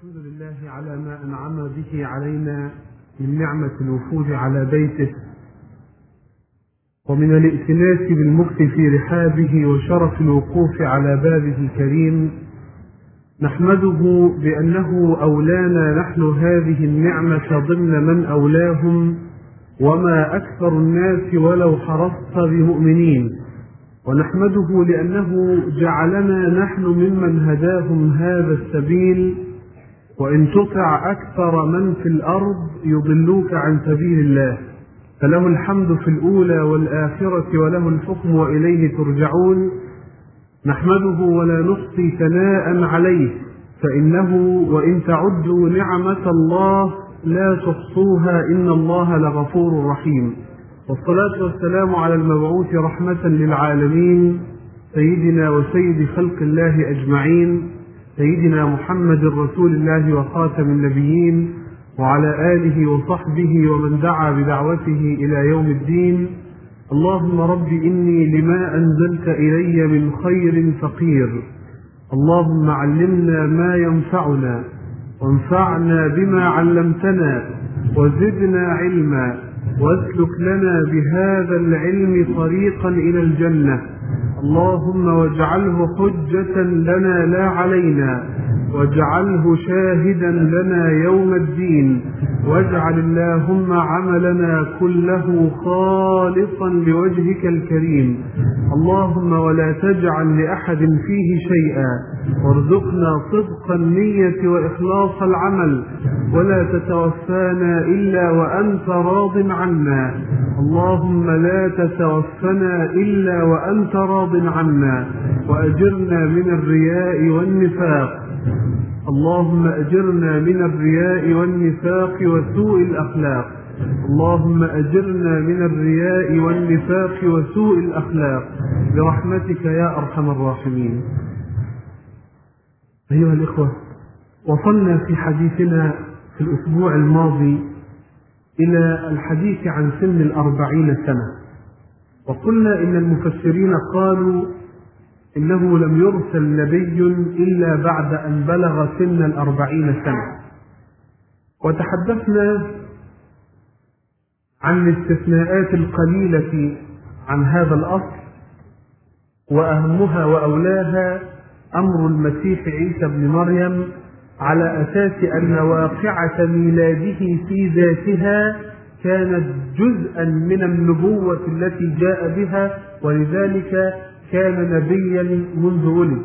الحمد لله على ما أنعم به علينا من نعمة الوفود على بيته، ومن الائتلاف بالمكث في رحابه، وشرف الوقوف على بابه الكريم. نحمده بأنه أولانا نحن هذه النعمة ضمن من أولاهم، وما أكثر الناس ولو حرصت بمؤمنين. ونحمده لأنه جعلنا نحن ممن هداهم هذا السبيل، وإن تطع أكثر من في الأرض يضلوك عن سبيل الله، فله الحمد في الأولى والآخرة وله الحكم وإليه ترجعون. نحمده ولا نحصي ثناء عليه، فإنه وإن تعدوا نعمة الله لا تحصوها إن الله لغفور رحيم. والصلاة والسلام على المبعوث رحمة للعالمين، سيدنا وسيد خلق الله أجمعين، سيدنا محمد رسول الله وخاتم النبيين، وعلى آله وصحبه ومن دعا بدعوته إلى يوم الدين. اللهم رب إني لما أنزلت إلي من خير فقير، اللهم علمنا ما ينفعنا، وانفعنا بما علمتنا، وزدنا علما، واسلك لنا بهذا العلم طريقا إلى الجنة. اللهم واجعله حجة لنا لا علينا، واجعله شاهدا لنا يوم الدين، واجعل اللهم عملنا كله خالصا لوجهك الكريم. اللهم ولا تجعل لأحد فيه شيئا، وارزقنا صدق النية وإخلاص العمل، ولا تتوفانا إلا وأنت راض عنا. اللهم لا تتوفنا إلا وأنت راض عنا، وأجرنا من الرياء والنفاق. اللهم أجرنا من الرياء والنفاق وسوء الأخلاق. اللهم أجرنا من الرياء والنفاق وسوء الأخلاق برحمتك يا أرحم الراحمين. أيها الإخوة، وصلنا في حديثنا في الأسبوع الماضي إلى الحديث عن سن 40 سنة، وقلنا إن المفسرين قالوا إنه لم يرسل نبي إلا بعد أن بلغ سن 40 سنة. وتحدثنا عن الاستثناءات القليلة عن هذا الأصل، وأهمها وأولاها أمر المسيح عيسى بن مريم، على أساس أن واقعة ميلاده في ذاتها كانت جزءا من النبوة التي جاء بها، ولذلك كان نبيا منذ ولد.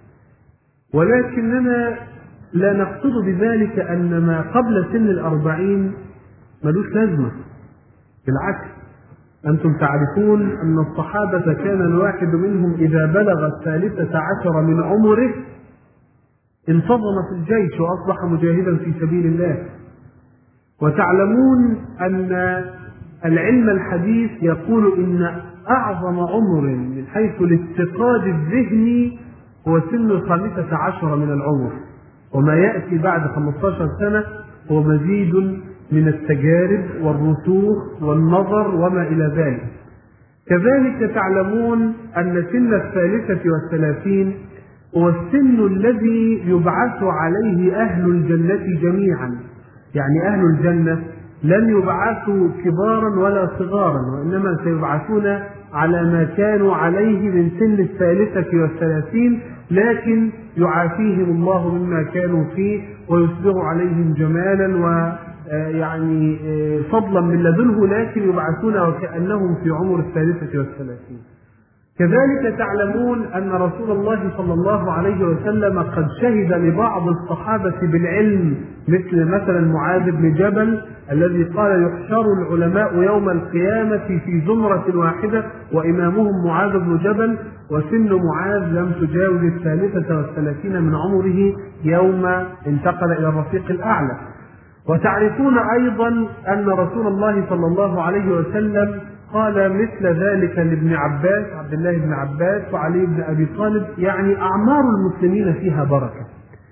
ولكننا لا نقصد بذلك أن ما قبل سن 40 ملوش لازمة، بالعكس. أنتم تعرفون أن الصحابة كان الواحد منهم إذا بلغ 13 من عمره انتظم في الجيش وأصبح مجاهدا في سبيل الله. وتعلمون أن العلم الحديث يقول إن أعظم عمر من حيث الاستيقاظ الذهني هو سن 15 من العمر، وما يأتي بعد 15 سنة هو مزيد من التجارب والرسوخ والنظر وما إلى ذلك. كذلك تعلمون أن سن 33 هو السن الذي يبعث عليه أهل الجنة جميعا. يعني أهل الجنة لن يبعثوا كبارا ولا صغارا، وإنما سيبعثون على ما كانوا عليه من سن 33، لكن يعافيهم الله مما كانوا فيه ويسبغ عليهم جمالا ويعني فضلا من لدنه، لكن يبعثون وكأنهم في عمر 33. كذلك تعلمون أن رسول الله صلى الله عليه وسلم قد شهد لبعض الصحابة بالعلم، مثلا معاذ بن جبل الذي قال يحشر العلماء يوم القيامة في زمرة واحدة وإمامهم معاذ بن جبل، وسن معاذ لم تجاوز 33 من عمره يوم انتقل إلى الرفيق الأعلى. وتعرفون أيضا أن رسول الله صلى الله عليه وسلم قال مثل ذلك لابن عباس، عبد الله بن عباس وعلي بن أبي طالب، يعني أعمار المسلمين فيها بركة.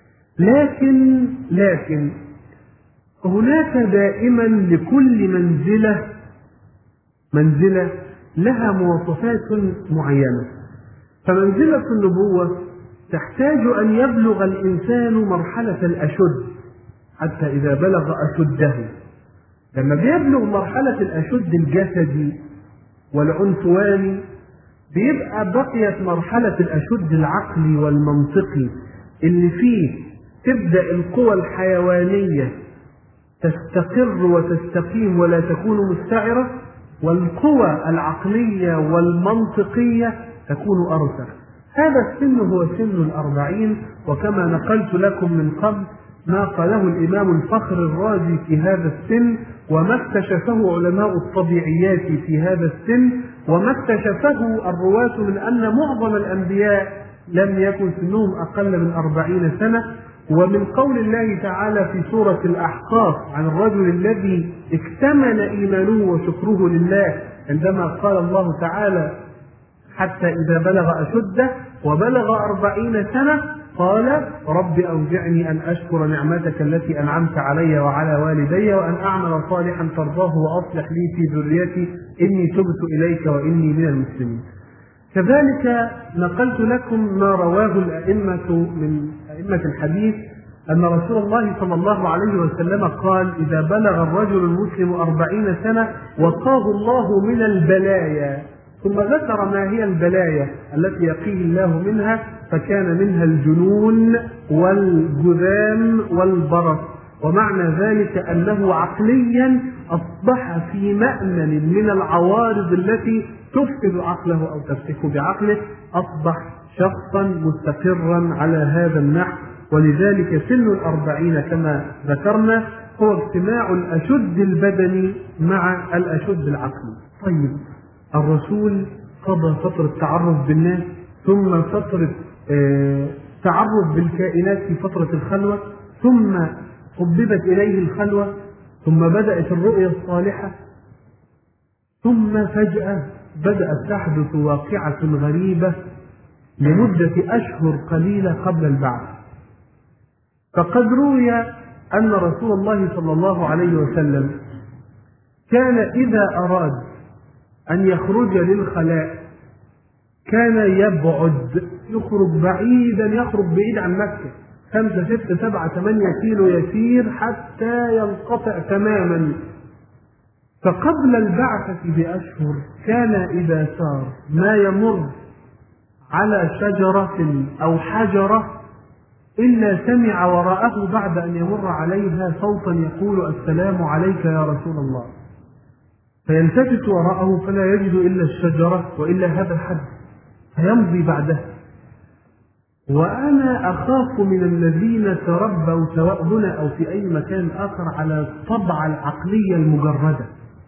لكن هناك دائما لكل منزلة لها مواصفات معينة. فمنزلة النبوة تحتاج أن يبلغ الإنسان مرحلة الأشد، حتى إذا بلغ أشده. لما بيبلغ مرحلة الأشد الجسدي والعنفواني بيبقى بقيت مرحلة الأشد العقلي والمنطقي اللي فيه تبدأ القوى الحيوانية تستقر وتستقيم ولا تكون مستعرة، والقوى العقلية والمنطقية تكون أرسخ. هذا السن هو سن 40، وكما نقلت لكم من قبل ما قاله الإمام الفخر الرازي في هذا السن، وما اكتشفه علماء الطبيعيات في هذا السن، وما اكتشفه الرواة من أن معظم الأنبياء لم يكن سنهم أقل من 40 سنة. ومن قول الله تعالى في سورة الأحقاف عن الرجل الذي اكتمل إيمانه وشكره لله عندما قال الله تعالى حتى إذا بلغ أشده وبلغ 40 سنة قال رب أوزعني أن أشكر نعمتك التي أنعمت علي وعلى والدي وأن أعمل صالحا ترضاه وأصلح لي في ذريتي إني تبت إليك وإني من المسلمين. كذلك نقلت لكم ما رواه الأئمة من أئمة الحديث أن رسول الله صلى الله عليه وسلم قال إذا بلغ الرجل المسلم 40 سنة وقاه الله من البلايا، ثم ذكر ما هي البلايا التي يقيه الله منها، فكان منها الجنون والجذام والبرص. ومعنى ذلك أنه عقليا أصبح في مأمن من العوارض التي تفسد عقله أو تفتك بعقله، أصبح شخصا مستقرا على هذا النحو. ولذلك سن 40 كما ذكرنا هو اجتماع الأشد البدني مع الأشد العقلي. طيب الرسول قضى فترة تعرف بالناس، ثم فترة تعرف بالكائنات في فترة الخلوة، ثم حببت إليه الخلوة، ثم بدأت الرؤيا الصالحة، ثم فجأة بدأت تحدث واقعة غريبة لمدة أشهر قليلة قبل البعث. فقد روي أن رسول الله صلى الله عليه وسلم كان إذا أراد أن يخرج للخلاء كان يبعد، يخرج بعيدا، يخرج بعيد عن مكة 5 6 7 8 كيلو يسير حتى ينقطع تماما. فقبل البعثة بأشهر كان إذا سار ما يمر على شجرة أو حجرة إلا سمع وراءه بعد أن يمر عليها صوتا يقول السلام عليك يا رسول الله، فيلتفت وراءه فلا يجد إلا الشجرة وإلا هذا الحد، فيمضي بعدها. وأنا أخاف من الذين تربوا سواء هنا أو في أي مكان آخر على الطبع العقلية المجردة،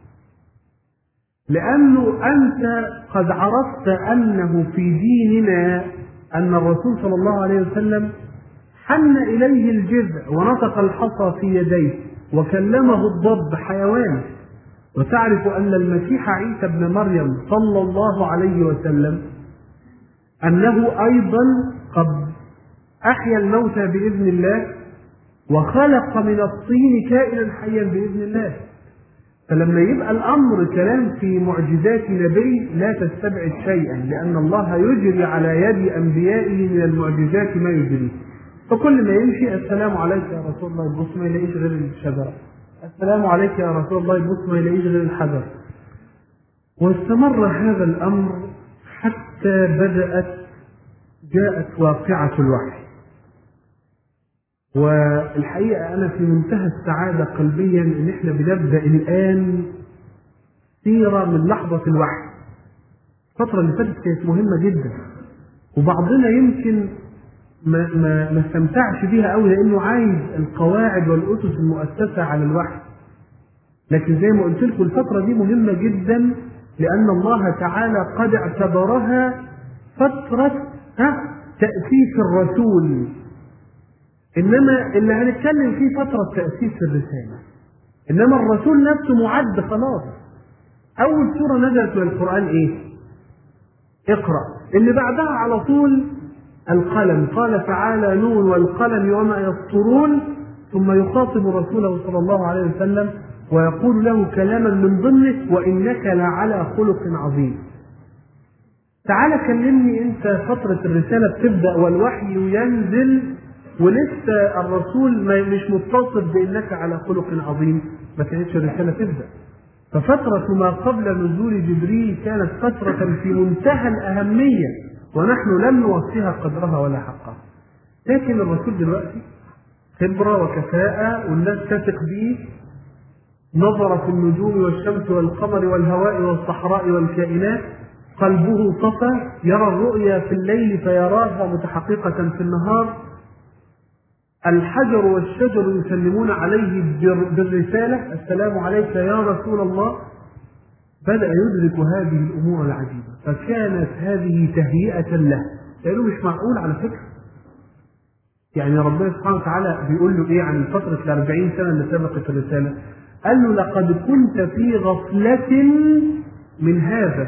لأنه أنت قد عرفت أنه في ديننا أن الرسول صلى الله عليه وسلم حن إليه الجذع ونطق الحصى في يديه وكلمه الضب حيوان، وتعرف أن المسيح عيسى ابن مريم صلى الله عليه وسلم أنه أيضا قد أحيا الموتى بإذن الله وخلق من الطين كائنا حيا بإذن الله. فلما يبقى الأمر كلام في معجزات نبي لا تستبعد شيئا، لأن الله يجري على يد أنبيائه من المعجزات ما يجري. فكل ما يمشي السلام عليك يا رسول الله يبص ما يلاقيش غير الشجرة، السلام عليك يا رسول الله يبص ما يلاقيش غير الحجر. واستمر هذا الأمر حتى جاءت واقعة الوحي. والحقيقة أنا في منتهى السعادة قلبيا إن إحنا بنبدأ الآن سيرة من لحظة الوحي. الفترة اللي فاتت كانت مهمة جدا، وبعضنا يمكن ما استمتعش بيها قوي لأنه عايز القواعد والأسس المؤسسة على الوحي. لكن زي ما قلت لكم الفترة دي مهمة جدا، لأن الله تعالى قد اعتبرها فترة تأسيس الرسول. إنما اللي هنتكلم فيه فترة تأسيس الرسالة، إنما الرسول نفسه معد خلاص. أول سورة نزلت من القرآن إيه؟ اقرأ. اللي بعدها على طول القلم، قال تعالى نون والقلم وما يسطرون، ثم يخاطب رسوله صلى الله عليه وسلم ويقول له كلاما من ضمنه وإنك لعلى خلق عظيم. تعالى كلمني أنت فترة الرسالة بتبدأ والوحي ينزل ولسه الرسول مش متصف بانك على خلق عظيم، ما كانتش الرساله تبدا. ففتره ما قبل نزول جبريل كانت فتره في منتهى الاهميه، ونحن لم نوفيها قدرها ولا حقها. لكن الرسول دلوقتي خبره وكفاءه والناس تثق به، نظر في النجوم والشمس والقمر والهواء والصحراء والكائنات، قلبه صفى، يرى الرؤيا في الليل فيراها متحققة في النهار. الحجر والشجر يسلمون عليه بالرسالة، السلام عليك يا رسول الله. بدأ يدرك هذه الأمور العجيبة، فكانت هذه تهيئة له، لأنه مش معقول على فكرة. يعني ربنا سبحانه وتعالى بيقول له إيه عن فترة 40 سنة اللي سبقت الرسالة؟ قال له لقد كنت في غفلة من هذا،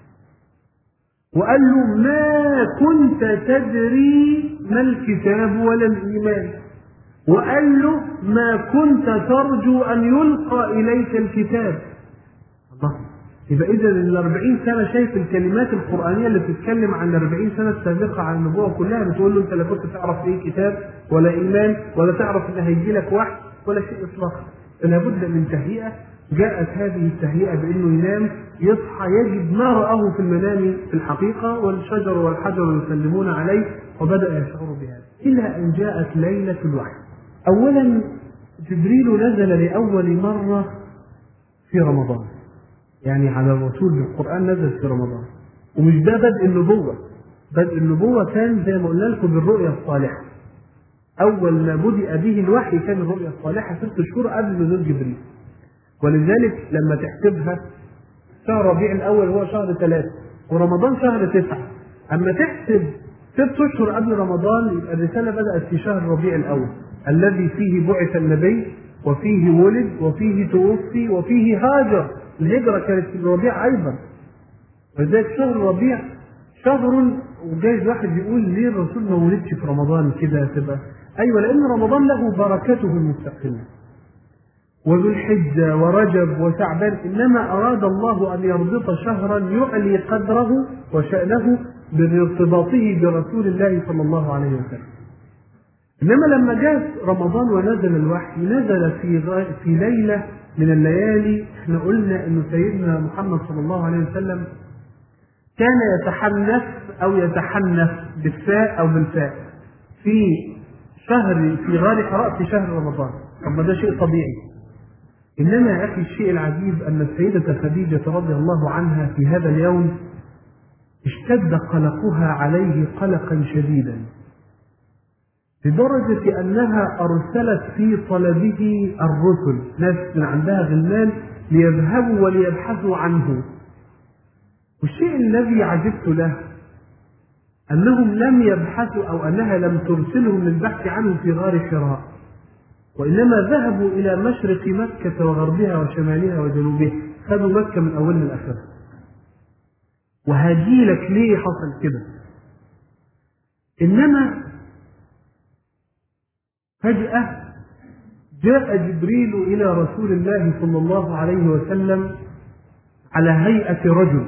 وقال له ما كنت تدري ما الكتاب ولا الإيمان، وقال له ما كنت ترجو أن يلقى إليك الكتاب. الله، يبقى إذا ال 40 سنة شايف الكلمات القرآنية اللي بتتكلم عن 40 سنة السابقة عن النبوة كلها بتقول له أنت لا كنت تعرف إيه كتاب ولا إيمان ولا تعرف إن هيجي لك وحي ولا شيء إطلاقا. لابد من تهيئة. جاءت هذه التهيئة بأنه ينام يصحى يجد ما رآه في المنام في الحقيقة، والشجر والحجر يسلمون عليه، وبدأ يشعر بهذا إلى أن جاءت ليلة الوحي. أولا جبريل نزل لأول مرة في رمضان، يعني على الرسول بالقرآن نزل في رمضان، ومش ده بدء النبوة. بدء النبوة كان زي ما قلنا لكم بالرؤيا الصالحة. أول ما بدأ به الوحي كان الرؤيا الصالحة 6 شهور قبل نزول جبريل. ولذلك لما تحسبها شهر ربيع الأول هو شهر 3 ورمضان شهر 9. أما تحسب 6 أشهر قبل رمضان يبقى الرسالة بدأت في شهر ربيع الأول الذي فيه بعث النبي وفيه ولد وفيه توفي وفيه هاجر. الهجرة كانت في الربيع أيضا. ولذلك شهر ربيع شهر، وجايز واحد يقول ليه الرسول ما ولدش في رمضان كده تبقى؟ أيوة، لأن رمضان له بركته المستقلة، وذو الحجة ورجب وشعبان، إنما أراد الله أن يربط شهرا يعلي قدره وشأنه بارتباطه برسول الله صلى الله عليه وسلم. إنما لما جاء رمضان ونزل الوحي نزل في ليلة من الليالي. احنا قلنا إنه سيدنا محمد صلى الله عليه وسلم كان يتحنث أو يتحنث بالفاء أو بالفاء في غار حراء في شهر رمضان. طب ده شيء طبيعي. إنما يا أخي الشيء العجيب أن السيدة خديجة رضي الله عنها في هذا اليوم اشتد قلقها عليه قلقا شديدا، لدرجة أنها أرسلت في طلبه الرسل، ناس من عندها غلمان ليذهبوا وليبحثوا عنه. والشيء الذي عجبت له أنهم لم يبحثوا أو أنها لم ترسلهم للبحث عنه في غار حراء، وإنما ذهبوا إلى مشرق مكة وغربها وشمالها وجنوبها، خذوا مكة من أولها لآخرها. وهاجي لك ليه حصل كده. إنما فجأة جاء جبريل إلى رسول الله صلى الله عليه وسلم على هيئة رجل،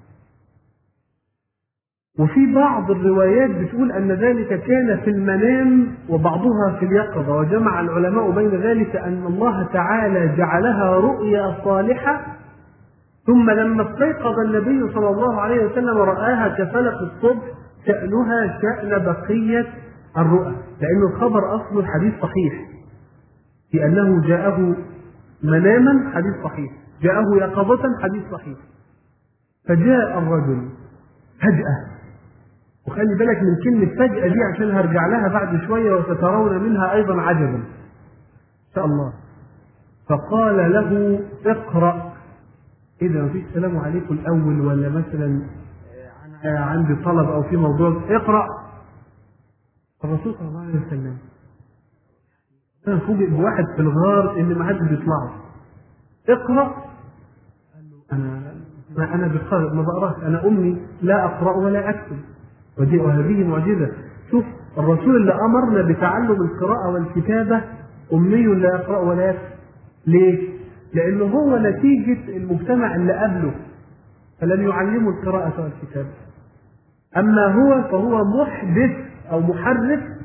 وفي بعض الروايات بتقول أن ذلك كان في المنام وبعضها في اليقظة، وجمع العلماء بين ذلك أن الله تعالى جعلها رؤيا صالحة، ثم لما استيقظ النبي صلى الله عليه وسلم رآها كفلق الصبح شأنها شأن بقية الرؤى، لأن الخبر أصل الحديث صحيح في أنه جاءه مناما، حديث صحيح، جاءه يقظة، حديث صحيح. فجاء الرجل فجأة، وخلي بالك من كلمة فجأة دي عشان هرجع لها بعد شوية وسترون منها أيضا عجبا إن شاء الله. فقال له اقرأ. إذا مفيش سلام عليكم الأول ولا مثلا عندي طلب أو في موضوع، اقرأ. الرسول صلى الله عليه وسلم كان فوجئ بواحد في الغار إن ما حدش بيطلعه. اقرأ. قال له أنا بقرأ ما بقراش، أنا أمي لا أقرأ ولا أكتب. وهذه معجزة. شوف الرسول اللي أمرنا بتعلم القراءة والكتابة أمي لا يقرأ ولا يكتب. ليه؟ لأنه هو نتيجة المجتمع اللي قبله فلم يعلموا القراءة والكتابة. أما هو فهو محدث أو محرف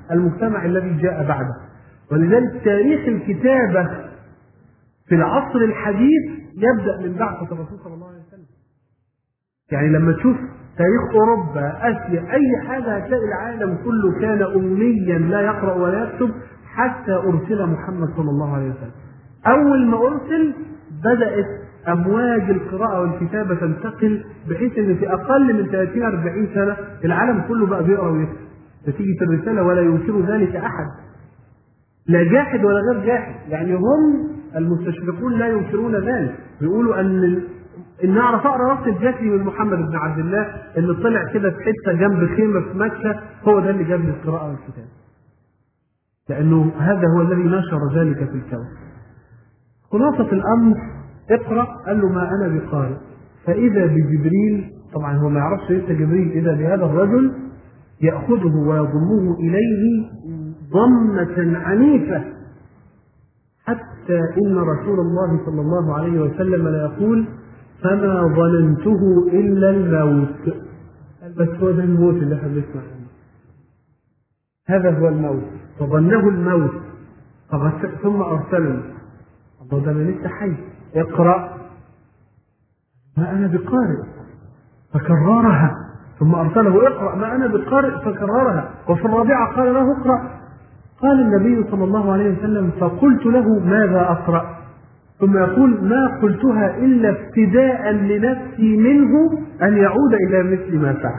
المجتمع الذي جاء بعده. ولذلك تاريخ الكتابة في العصر الحديث يبدأ من بعثة الرسول صلى الله عليه وسلم. يعني لما تشوف تاريخ أوروبا، آسيا، أي حاجة هتلاقي العالم كله كان أميا لا يقرأ ولا يكتب حتى أرسل محمد صلى الله عليه وسلم. أول ما أرسل بدأت أمواج القراءة والكتابة تنتقل، بحيث أن في أقل من 30-40 سنة العالم كله بقى بيقرأ ويكتب نتيجة الرسالة، ولا ينكر ذلك أحد، لا جاحد ولا غير جاحد. يعني هم المستشرقون لا ينكرون ذلك، بيقولوا ان اعرف اقرا نص الجكري من محمد بن عبد الله اللي طلع كده في حته جنب خيمه في مكه، هو ده اللي جاب لي القراءه والكتابه، لانه هذا هو الذي نشر ذلك في الكون. خلاصه الامر اقرا، قال له ما انا بقارئ، فاذا بجبريل، طبعا هو ما يعرفش لسه جبريل، اذا بهذا الرجل ياخذه ويضمه اليه ضمه عنيفه، حتى ان رسول الله صلى الله عليه وسلم لا يقول فما ظننته إلا الموت. بس هو ده الموت اللي احنا بنسمع عنه، هذا هو الموت، فظنه الموت ثم أرسله. الله ده أنا لسه حي، اقرأ ما أنا بقارئ، فكررها، ثم أرسله اقرأ ما أنا بقارئ فكررها. وفي الرابعة قال له اقرأ، قال النبي صلى الله عليه وسلم فقلت له ماذا أقرأ؟ ثم يقول ما قلتها إلا ابتداء لنفسي منه أن يعود إلى مثل ما فعل.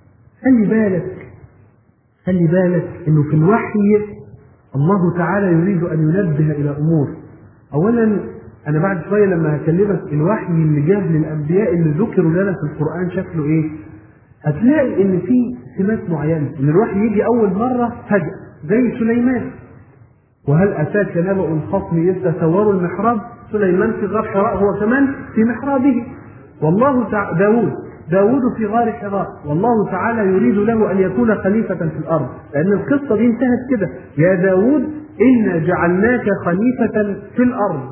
خلي بالك إنه في الوحي الله تعالى يريد أن ينبه إلى أمور. أولا أنا بعد شوية لما هكلمك الوحي اللي جاب للأنبياء اللي ذكروا لنا في القرآن شكله إيه، هتلاقي إن في سمات معينة، إن الوحي يجي أول مرة فجأة زي سليمان، وهل أتاك نبأ الخصم إذ تسوروا المحراب، سليمان في غار حراء هو كمان في محرابه، والله داود في غار حراء، والله تعالى يريد له أن يكون خليفة في الأرض، لأن القصة دي انتهت كده، يا داود إنا جعلناك خليفة في الأرض.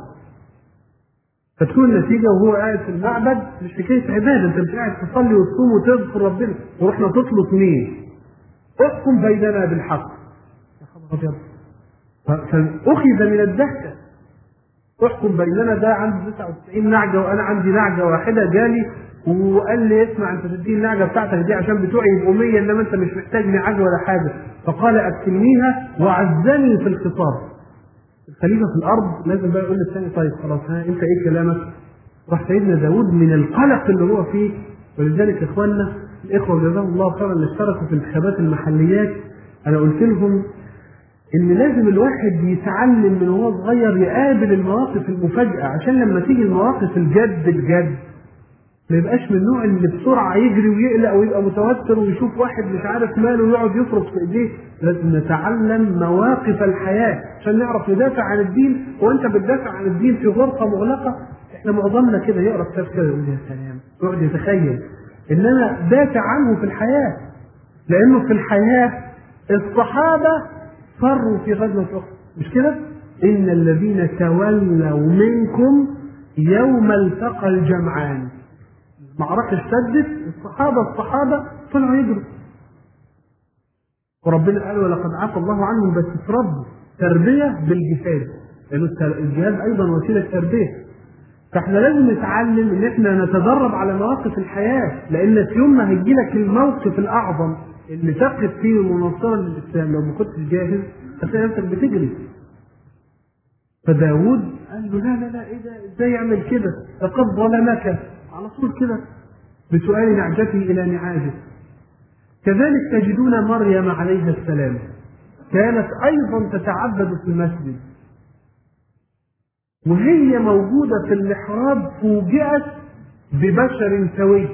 فتكون النتيجة وهو قاعد في المعبد مش حكاية عبادة، أنت مش قاعد تصلي وتصوم وتذكر ربنا ورحنا تطلق مين؟ احكم بيننا بالحق. يا خبر أبيض، فأخذ من الدهشة، احكم بيننا، ده عنده 99 نعجة وأنا عندي نعجة واحدة، جالي وقال لي اسمع أنت تديني النعجة بتاعتك دي عشان بتوعي يبقوا 100، إنما أنت مش محتاج نعجة ولا حاجة، فقال أكلنيها وعزني في الخطاب. الخليفة في الأرض لازم بقى يقول للثاني طيب خلاص أنت إيه كلامك؟ راح سيدنا داود من القلق اللي هو فيه. ولذلك إخواننا الإخوة جزاهم الله خيرا اللي اشتركوا في انتخابات المحليات، أنا قلت لهم إن لازم الواحد يتعلم من وهو صغير يقابل المواقف المفاجئة، عشان لما تيجي المواقف الجد ما يبقاش من النوع اللي بسرعة يجري ويقلق ويبقى متوتر ويشوف واحد مش عارف ماله ويقعد يفرط في ايديه. لازم نتعلم مواقف الحياة عشان نعرف ندافع عن الدين. وانت بتدافع عن الدين في غرفة مغلقة، احنا معظمنا كده يقرا كتاب كده يقول يا سلام يقعد يتخيل، انما دافع عنه في الحياة، لانه في الحياة الصحابة فروا في غزوة أحد، مش كده؟ إن الذين تولوا منكم يوم التقى الجمعان، معركة اشتدت، الصحابة طلعوا يجروا، وربنا قال ولقد عفى الله عنهم، بس اتربوا تربية بالجهاد، لأن الجهاد أيضا وسيلة تربية. فاحنا لازم نتعلم ان احنا نتدرب على مواقف الحياة، لأن في يوم ما هيجي لك الموقف الأعظم اللي تقف فيه مناصرا للإسلام لو ما كنتش جاهز هتلاقي نفسك بتجري. فداود قال له لا ايه ده، ازاي يعمل كده؟ لقد ظلمك، على طول كده بسؤال نعجته الى نعاجه. كذلك تجدون مريم عليها السلام كانت ايضا تتعبد في المسجد، وهي موجودة في المحراب فوجئت ببشر سوي،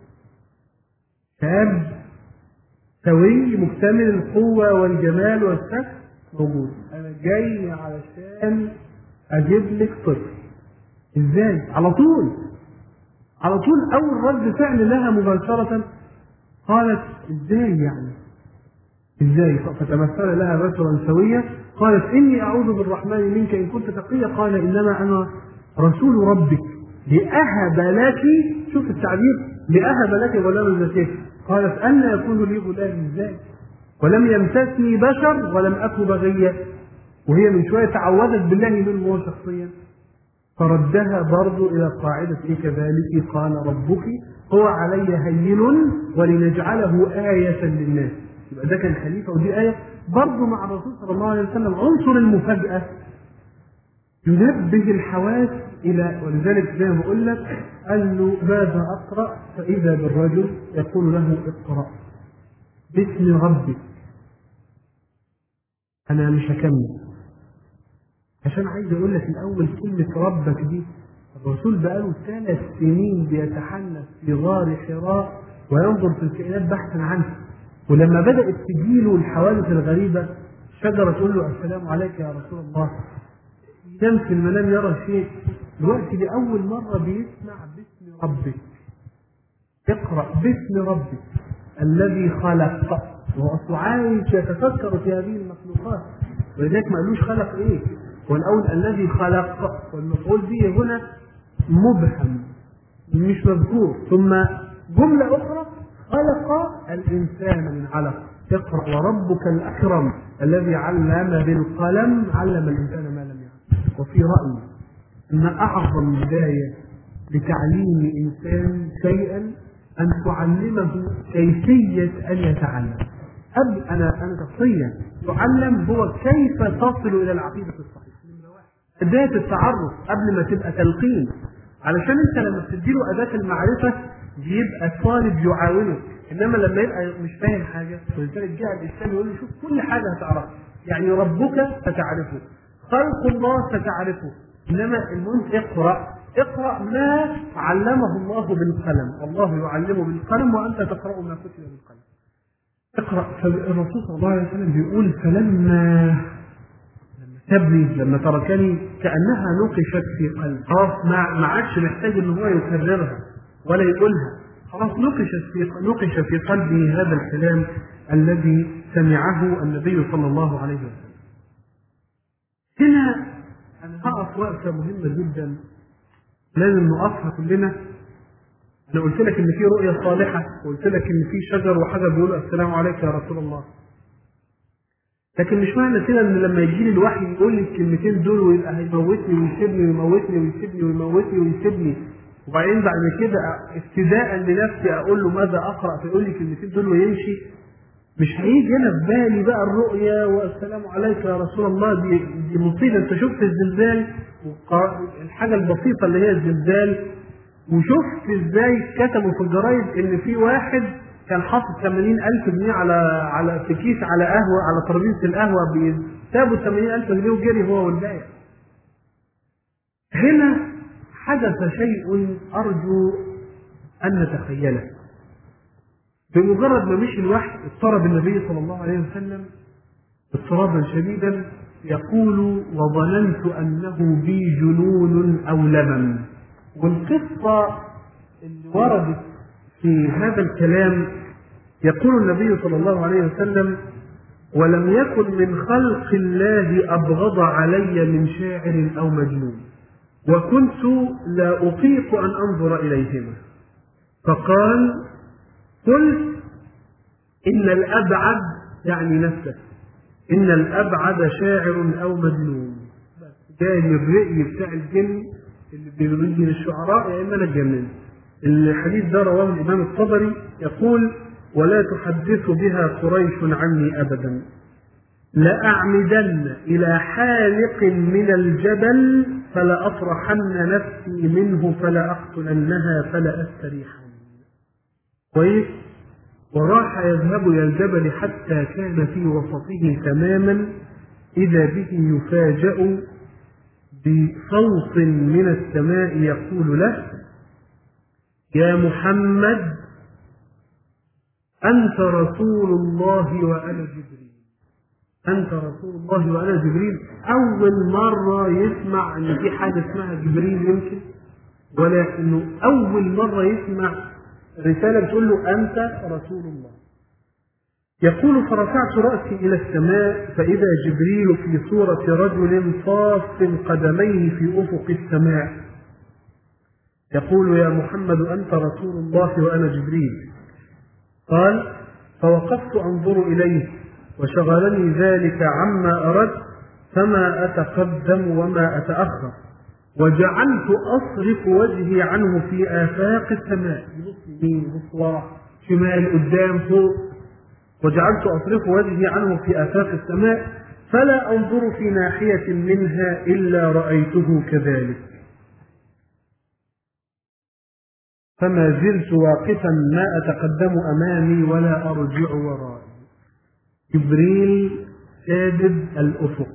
شاب سوي مكتمل القوة والجمال والشكل موجود، أنا جاي علشان أجيب لك طفل. إزاي؟ على طول أول رد فعل لها مباشرة قالت إزاي يعني؟ إزاي؟ فتمثل لها بشرا سويا، قالت إني أعوذ بالرحمن منك إن كنت تقيا، قال إنما أنا رسول ربك لأهب لك، شوف التعبير، لأهب لك غلاما زكيا. قالت أن يكون لي غلام؟ إزاي؟ ولم يمسسني بشر ولم أك بغيا، وهي من شوية تعوذت بالله منه هو شخصيا، فردها برضو إلى قاعدة كذلك قال ربك هو علي هين ولنجعله آية للناس. يبقى ده كان خليفة ودي آية برضو مع الرسول صلى الله عليه وسلم. عنصر المفاجأة ينبه الحواس إلى، ولذلك زي ما بقول لك قال له ماذا أقرأ؟ فإذا بالرجل يقول له اقرأ باسم ربك. أنا مش هكمل عشان عايز أقول لك الأول كلمة ربك دي الرسول بقاله 3 سنين بيتحنث في غار حراء وينظر في الكائنات بحثا عنها، ولما بدأت تجيله الحوادث الغريبة شجرة تقول له السلام عليك يا رسول الله، ينام في المنام يرى شيء، دلوقتي لأول مرة بيسمع باسم ربك. اقرأ باسم ربك الذي خلق، وهو عايش يتفكر في هذه المخلوقات، ولذلك ما قالوش خلق ايه، والأول الذي خلق، والمفعول به هنا مبهم مش مذكور. ثم جملة أخرى خلق الإنسان من علق، اقرأ وربك الأكرم الذي علم بالقلم علم الإنسان ما لم يعلم. وفي رأيي أن أعظم بداية لتعليم إنسان شيئا أن تعلمه كيفية أن يتعلم. أنا شخصيا تعلم هو كيف تصل إلى العقيدة الصحيحة. أداة التعرف قبل ما تبقى تلقين، علشان أنت لما بتديله أداة المعرفة بيبقى طالب يعاونه، إنما لما يبقى مش فاهم حاجة ولذلك جاء الإسلام يقول له شوف كل حاجة هتعرفها، يعني ربك ستعرفه، خلق الله ستعرفه، إنما المهم اقرأ ما علمه الله بالقلم، الله يعلمه بالقلم وأنت تقرأ ما كتب بالقلم. اقرأ. فالرسول صلى الله عليه وسلم بيقول فلما تبني لما تركني كأنها نقشت في قلبي، خلاص ما عادش محتاج ان هو يكررها ولا يقولها، خلاص نقش في قلبي هذا الكلام الذي سمعه النبي صلى الله عليه وسلم. هنا انا هقف وقفه مهمه جدا لازم نقفها كلنا. انا قلت لك ان في رؤيه صالحه، وقلت لك ان في شجر وحاجه بيقول السلام عليك يا رسول الله، لكن مش معنى كده ان لما يجي لي الوحي يقول لي الكلمتين دول ويبقى هيموتني ويسيبني ويموتني ويسيبني ويموتني ويسيبني، وبعدين بعد كده ابتداء لنفسي اقول له ماذا اقرا فيقول لي الكلمتين دول ويمشي. مش هيجي هنا في بالي بقى الرؤيا والسلام عليك يا رسول الله. دي مصيبه. انت شفت الزلزال الحاجه البسيطه اللي هي الزلزال، وشفت ازاي كتبوا في الجرايد ان في واحد كان حاطط 80,000 جنيه على في كيس على قهوه على ترابيزه القهوه، سابوا 80,000 جنيه وجري هو والباقي. هنا حدث شيء ارجو ان نتخيله. بمجرد ما مشي الوحي اضطرب النبي صلى الله عليه وسلم اضطرابا شديدا يقول وظننت انه بي جنون او لمم. والقصه اللي وردت في هذا الكلام يقول النبي صلى الله عليه وسلم ولم يكن من خلق الله أبغض علي من شاعر أو مجنون، وكنت لا أطيق أن أنظر إليهما. فقال قلت إن الأبعد يعني نفسه إن الأبعد شاعر أو مجنون. جاي من الرأي بتاع الجن اللي بيريد الشعراء يا إما أنا اتجننت. الحديث ده رواه الإمام الطبري يقول ولا تحدث بها قريش عني أبدا، لأعمدن إلى حالق من الجبل فلا أطرحن نفسي منه فلا أقتلنها فلا أستريحن. كويس. وراح يذهب إلى الجبل حتى كان في وسطه تماما إذا به يفاجأ بصوت من السماء يقول له يا محمد أنت رسول الله وأنا جبريل. أنت رسول الله وأنا جبريل. أول مرة يسمع أن في حاجة اسمها جبريل يمكن، ولكنه أول مرة يسمع رسالة تقول له أنت رسول الله. يقول فرفعت رأسي إلى السماء فإذا جبريل في صورة رجل صاف قدميه في أفق السماء يقول يا محمد أنت رسول الله وأنا جبريل. قال فوقفت أنظر إليه وشغلني ذلك عما أردت فما أتقدم وما أتأخر، وجعلت أصرف وجهي عنه في آفاق السماء، يمين ورا شمال قدام فوق، وجعلت أصرف وجهي عنه في آفاق السماء فلا أنظر في ناحية منها إلا رأيته كذلك، فما زلت واقفا ما أتقدم أمامي ولا أرجع وراءي. جبريل سادد الأفق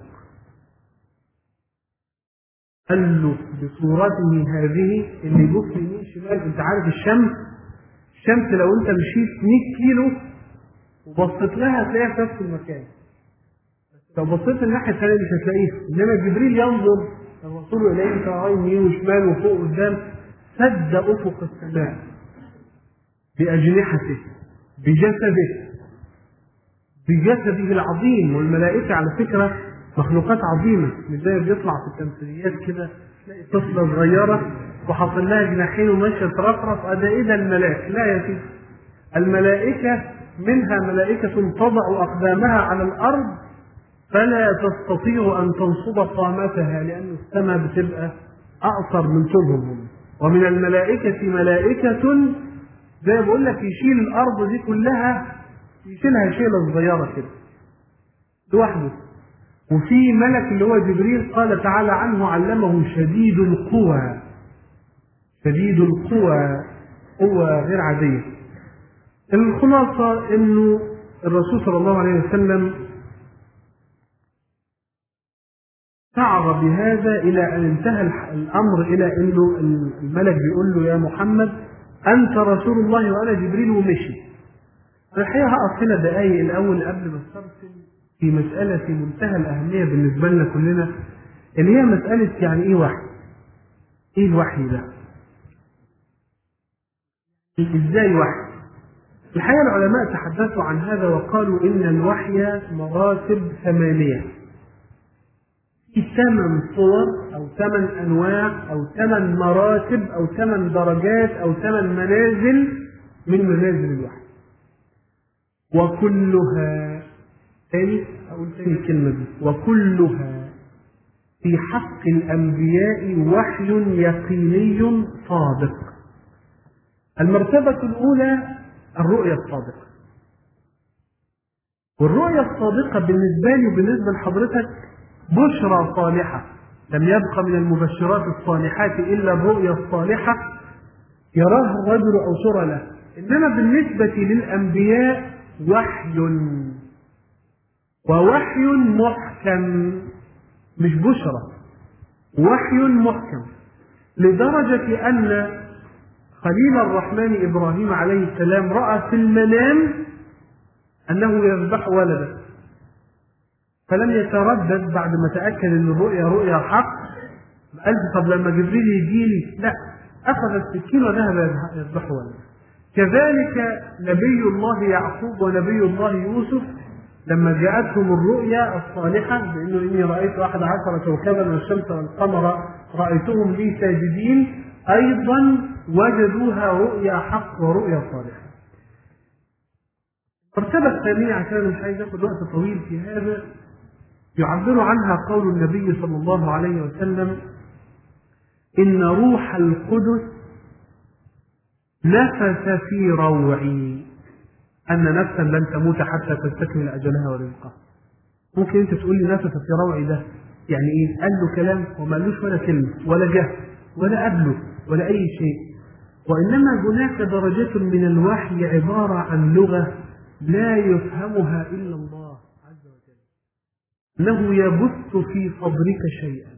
قال له بصورته هذه اللي يبص يمين شمال. انت عارف الشمس لو انت مشيت 100 كيلو وبصيت لها هتلاقيها في نفس المكان، لو بصيت الناحيه الثانيه مش هتلاقيها. انما جبريل ينظر الرسول اليه ترى يمين وشمال وفوق قدام، سد افق السماء باجنحته بجسده العظيم. والملائكه على فكره مخلوقات عظيمه، مش زي بيطلع في التمثيليات كده تلاقي طفله صغيره وحاطين لها جناحين وماشيه ترفرف ايه ده الملائكه. لا يا سيدي، الملائكه منها ملائكه تضع اقدامها على الارض فلا تستطيع ان تنصب قامتها لان السماء بتبقى اقصر من طولهم. ومن الملائكه ملائكه زي ما بقول لك يشيل الارض دي كلها، يشيلها شيله صغيره كده لوحده. وفي ملك اللي هو جبريل قال تعالى عنه علمه شديد القوى، قوة غير عادية. الخلاصة انه الرسول صلى الله عليه وسلم شعر بهذا الى ان انتهى الامر الى انه الملك بيقول له يا محمد انت رسول الله وانا جبريل، ومشي. الحقيقة هقف هنا دقايق الاول قبل ما استرسل في مسألة في منتهى الأهمية بالنسبة لنا كلنا، اللي هي مسألة يعني إيه وحي؟ إيه الوحي ده؟ إزاي وحي؟ الحقيقة العلماء تحدثوا عن هذا وقالوا إن الوحي مراتب 8، في 8 صور أو 8 أنواع أو 8 مراتب أو 8 درجات أو 8 منازل من منازل الوحي، وكلها تاني الكلمة دي، وكلها في حق الأنبياء وحي يقيني صادق. المرتبة الأولى الرؤية الصادقة، والرؤية الصادقة بالنسبة لي وبالنسبة لحضرتك بشرى صالحة، لم يبق من المبشرات الصالحات إلا الرؤية الصالحة يراها الرجل أو ترى له. إنما بالنسبة للأنبياء وحي، ووحي محكم، مش بشرى، وحي محكم، لدرجة أن خليل الرحمن إبراهيم عليه السلام رأى في المنام أنه يذبح ولده، فلم يتردد بعد ما تأكد أن الرؤيا رؤيا حق، قال طب لما جبريل يجيلي، لا، أخذ السكين وذهب يذبح ولده. كذلك نبي الله يعقوب ونبي الله يوسف لما جاءتهم الرؤيا الصالحة بأنه إني رأيت 11 كوكبا والشمس والقمر رأيتهم لي ساجدين، أيضا وجدوها رؤيا حق ورؤيا صالحة. المرتبة الثانية عشان مش عايز آخد وقت طويل في هذا، يعبر عنها قول النبي صلى الله عليه وسلم إن روح القدس نفس في روعي أن نفسا لن تموت حتى تستكمل أجلها ورزقها. ممكن أنت تقول لي نفس في روعي ده يعني إيه؟ قال له كلام وما قالوش ولا كلمة ولا جه ولا قبله ولا أي شيء، وإنما هناك درجة من الوحي عبارة عن لغة لا يفهمها إلا الله عز وجل، أنه يبث في صدرك شيئا.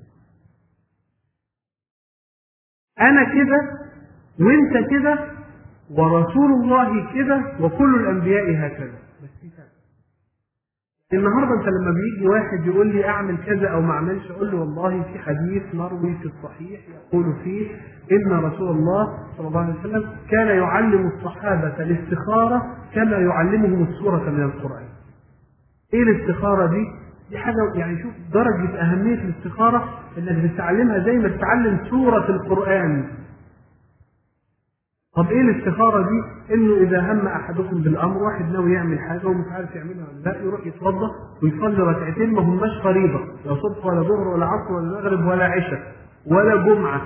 أنا كده وأنت كده ورسول الله كده وكل الأنبياء هكذا. بس في فرق. النهارده أنت لما بيجي واحد يقول لي أعمل كذا أو ما أعملش، أقول له والله في حديث مروي في الصحيح يقول فيه إن رسول الله صلى الله عليه وسلم كان يعلم الصحابة الاستخارة كما يعلمهم السورة من القرآن. إيه الاستخارة دي؟ دي حاجة يعني شوف درجة أهمية الاستخارة، إنك بتتعلمها زي ما تتعلم سورة القرآن. طب ايه الاستخارة دي؟ انه اذا هم احدكم بالامر، واحد ناوي يعمل حاجة ومش عارف يعملها ولا لا، يروح يتوضا ويصلي ركعتين ما هماش فريضة، لا صبح ولا ظهر ولا عصر ولا مغرب ولا عشاء ولا جمعة،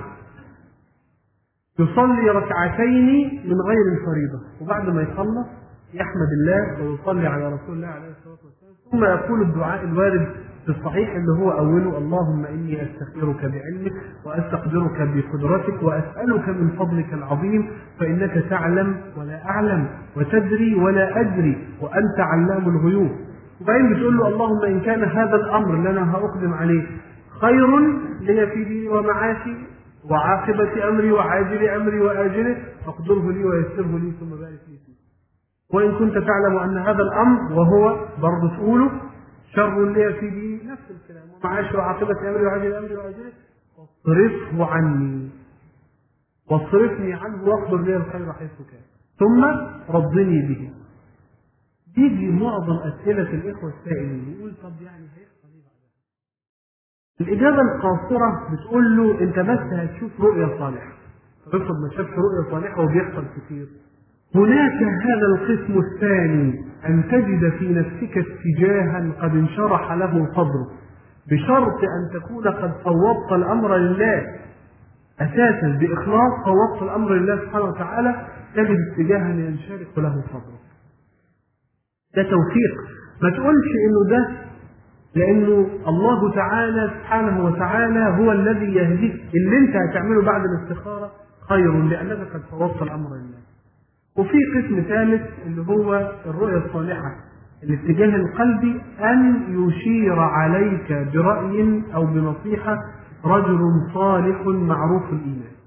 يصلي ركعتين من غير الفريضة، وبعد ما يخلص يحمد الله ويصلي على رسول الله عليه الصلاة والسلام، ثم يقول الدعاء الوارد في الصحيح اللي هو أوله: اللهم إني أستخيرك بعلمك وأستقدرك بقدرتك وأسألك من فضلك العظيم فإنك تعلم ولا أعلم وتدري ولا أدري وأنت علام الغيوب. وبعدين بتقول له: اللهم إن كان هذا الأمر اللي أنا هأقدم عليه خير لي في ديني ومعاشي وعاقبة أمري وعاجل أمري وآجله فاقدره لي ويسره لي ثم بارك لي فيه. وإن كنت تعلم أن هذا الأمر وهو برضه تقوله شر لي في ديني، نفس الكلام، ومعاشي وعاقبة أمري وعاجل أمري وآجله واصرفه عني واصرفني عنه واقدر لي الخير حيث كان ثم رضني به. بيجي معظم أسئلة الإخوة السائلين يقول: طب يعني هيحصل إيه بعدها؟ الإجابة القاصرة بتقول له: أنت بس هتشوف رؤية صالحة. افرض ما شافش رؤية صالحة وبيحصل كتير. هناك هذا القسم الثاني، أن تجد في نفسك اتجاها قد انشرح له صدره، بشرط أن تكون قد فوضت الأمر لله أساسا بإخلاص، فوضت الأمر لله سبحانه وتعالى، تجد اتجاها ينشرح له صدره. ده توفيق. ما تقولش إنه ده لأنه الله تعالى سبحانه وتعالى هو الذي يهديك، اللي أنت هتعمله بعد الاستخارة خير لأنك قد فوضت الأمر لله. وفي قسم ثالث اللي هو الرؤية الصالحة، الاتجاه القلبي، أن يشير عليك برأي أو بنصيحة رجل صالح معروف الإيمان.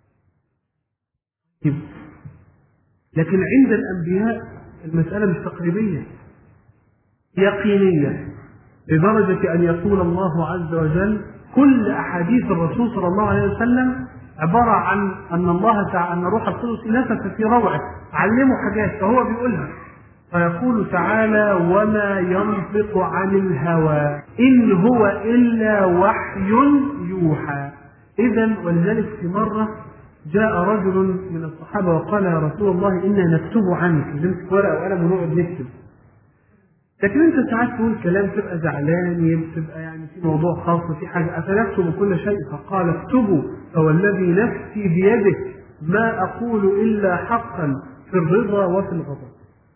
لكن عند الأنبياء المسألة مش تقريبية، يقينية، لدرجة أن يقول الله عز وجل: كل أحاديث الرسول صلى الله عليه وسلم عبارة عن أن الله تعالى، أن روح القدس نفث في روعه، علمه حاجات فهو بيقولها. فيقول تعالى: وما ينطق عن الهوى إن هو إلا وحي يوحى. إذن ولذلك في مرة جاء رجل من الصحابة وقال: يا رسول الله إنا نكتب عنك، نمسك ورقة وقلم ونقعد نكتب. لكن انت ساعات تقول كلام تبقى زعلان، تبقى يعني في موضوع خاص في حاجه، افنكتب كل شيء؟ فقال: اكتبوا فوالذي نفسي بيده ما اقول الا حقا في الرضا وفي الغضب.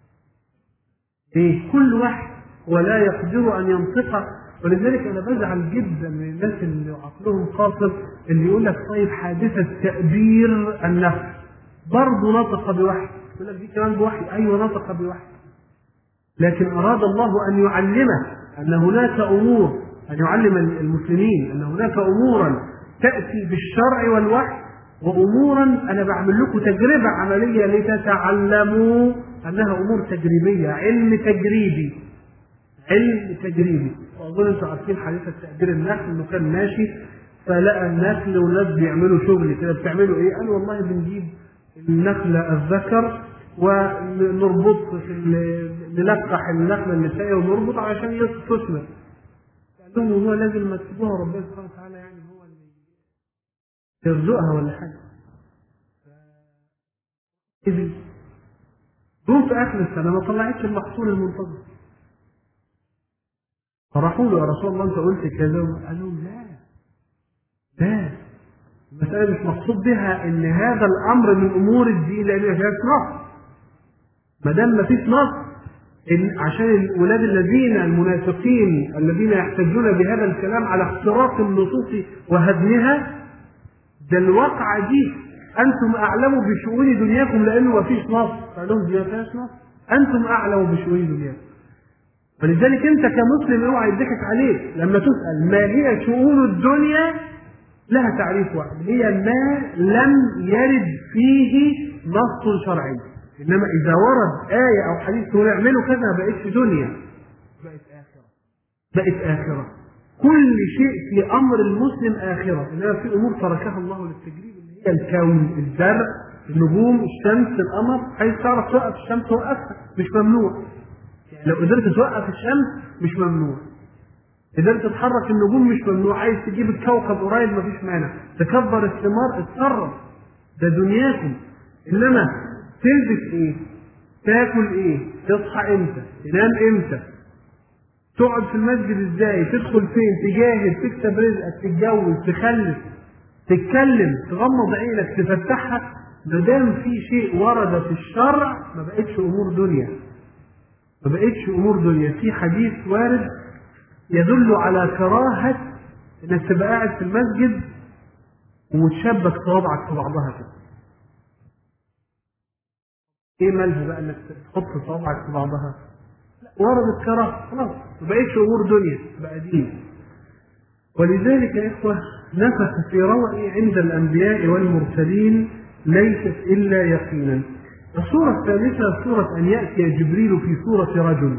ايه؟ كل واحد ولا يقدر ان ينطق. ولذلك انا بزعل جدا من الناس اللي عقلهم قاصر، اللي يقول لك: طيب حادثه تأبير النفس برضه نطق بوحي، يقول لك دي كمان بوحي. ايوه نطق بوحي، لكن أراد الله أن يعلمه أن هناك أمور، أن يعلم المسلمين أن هناك أمورا تأتي بالشرع والوحي، وأمورا أنا بعمل لكم تجربة عملية لتتعلموا أنها أمور تجريبية، علم تجريبي، علم تجريبي. وأظن أنتم عارفين حادثة تأبير النخل، إنه كان ماشي فلقى النخل والناس بيعملوا شغل كده. بتعملوا إيه؟ قال: والله بنجيب النخل الذكر ونربط نلقح النخله النسائيه ونربط عشان تثمر. قال لهم: هو لازم ما تسيبوها ربنا سبحانه وتعالى يعني هو اللي يرزقها ولا حاجه. إذن دول في اخر السنه ما طلعتش المحصول المنتظر، فراحوا له: يا رسول الله انت قلت كذا. قال لهم: لا المساله مش مقصود بها ان هذا الامر من امور الدين، لان ما فيهاش نص. ما دام ما فيش نص، إن عشان الولاد الذين المنافقين الذين يحتجون بهذا الكلام على اختراق النصوص وهدمها، ده الواقعة دي أنتم أعلموا بشؤون دنياكم لأنه ما فيش نص. قال لهم: دي ما فيهاش نص، أنتم أعلموا بشؤون دنياكم. فلذلك أنت كمسلم اوعى يضحك عليك لما تسأل ما هي شؤون الدنيا، لها تعريف واحد: هي ما لم يرد فيه نص شرعي. إنما إذا ورد آية أو حديث تقول اعملوا كذا، ما بقتش دنيا، بقت آخرة. كل شيء في أمر المسلم آخرة، إنما في أمور تركها الله للتجريب، اللي هي الكون، الزرع، النجوم، الشمس، القمر. عايز تعرف توقف الشمس توقفها، مش ممنوع. يعني لو قدرت توقف الشمس مش ممنوع، قدرت تتحرك النجوم مش ممنوع. عايز تجيب الكوكب قريب مفيش مانع، تكبر الثمار اتصرف، ده دنياكم. انما تلبس ايه، تاكل ايه، تصحى امتى، تنام امتى، تقعد في المسجد ازاي، تدخل فين، تجاهد، تكسب رزقك، تتجوز، تخلف، تتكلم، تغمض عينك، تفتحها، ما دام في شيء ورد في الشرع ما بقتش امور دنيا. ما بقتش امور دنيا. في حديث وارد يدل على كراهة انك تبقى قاعد في المسجد وتشبك صوابعك في بعضها كده. ايه مالها بقى انك تحط صوابعك في بعضها؟ وردت كراهة، خلاص ما بقتش امور دنيا، بقى دين. ولذلك يا اخوة نفخ في روعي عند الانبياء والمرسلين ليست الا يقينا. الصورة الثالثة صورة ان يأتي جبريل في صورة رجل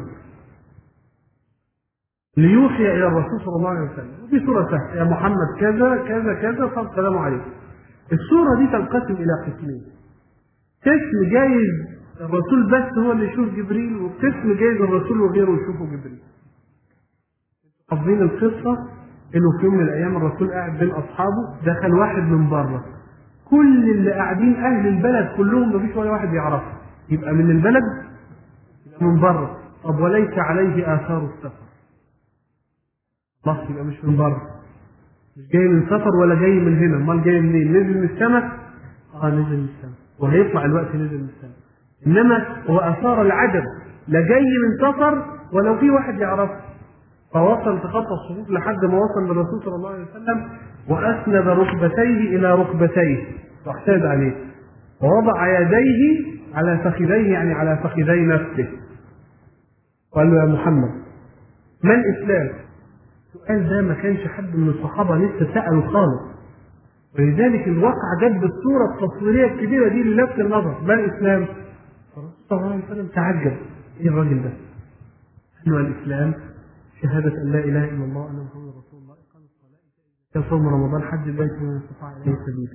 ليوحي الى الرسول صلى الله عليه وسلم، ودي صورة سهلة، يا محمد كذا كذا كذا فالسلام عليكم. الصورة دي تنقسم الى قسمين، قسم جايز الرسول بس هو اللي يشوف جبريل، وقسم جايز الرسول وغيره يشوفوا جبريل. حافظين القصة انه في يوم من الايام الرسول قاعد بين اصحابه، دخل واحد من بره، كل اللي قاعدين اهل البلد كلهم مفيش ولا واحد يعرفه، يبقى من البلد يبقى من بره. طب وليس عليه اثار السفر، بس يبقى مش من بره، مش جاي من سفر ولا جاي من هنا، امال جاي منين؟ نزل من السماء؟ نزل من السماء، وهيطلع الوقت نزل من السماء. انما هو اثار العجب، لا جاي من سفر ولو في واحد يعرفه. فوصل تخطى الصفوف لحد ما وصل للرسول صلى الله عليه وسلم، واسند ركبتيه الى ركبتيه واحتاج عليه، ووضع يديه على فخذيه، يعني على فخذي نفسه، قال له يا محمد ما الاسلام؟ السؤال ده ما كانش حد من الصحابه لسه ساله خالص، ولذلك الواقع جت بالصوره التصويريه الكبيره دي للفت النظر. ما الاسلام؟ الرسول صلى الله عليه وسلم تعجب، ايه الراجل ده؟ انه الاسلام شهادة أن لا إله إلا الله وأن محمد رسول الله، إقام الصلاة، صوم رمضان، حج البيت من استطاع إليه سبيلا.